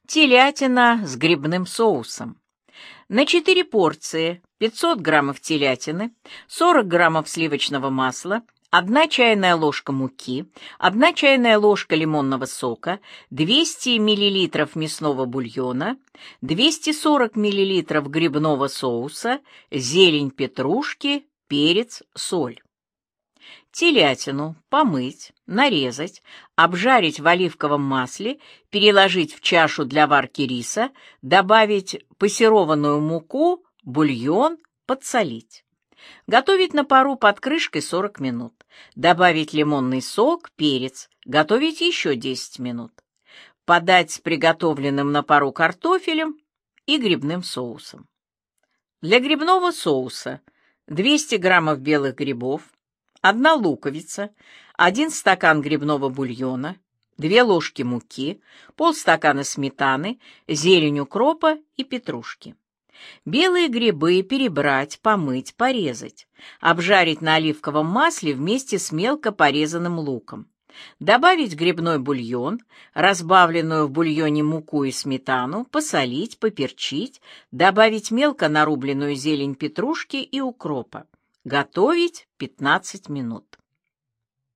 Телятина с грибным соусом. На 4 порции 500 граммов телятины, 40 граммов сливочного масла, 1 чайная ложка муки, 1 чайная ложка лимонного сока, 200 миллилитров мясного бульона, 240 миллилитров грибного соуса, зелень петрушки, перец, соль. Телятину помыть, нарезать, обжарить в оливковом масле, переложить в чашу для варки риса, добавить пассерованную муку, бульон, подсолить. Готовить на пару под крышкой 40 минут. Добавить лимонный сок, перец. Готовить еще 10 минут. Подать с приготовленным на пару картофелем и грибным соусом. Для грибного соуса 200 граммов белых грибов, 1 луковица, 1 стакан грибного бульона, 2 ложки муки, полстакана сметаны, зелень укропа и петрушки. Белые грибы перебрать, помыть, порезать, обжарить на оливковом масле вместе с мелко порезанным луком. Добавить грибной бульон, разбавленную в бульоне муку и сметану, посолить, поперчить, добавить мелко нарубленную зелень петрушки и укропа. Готовить 15 минут.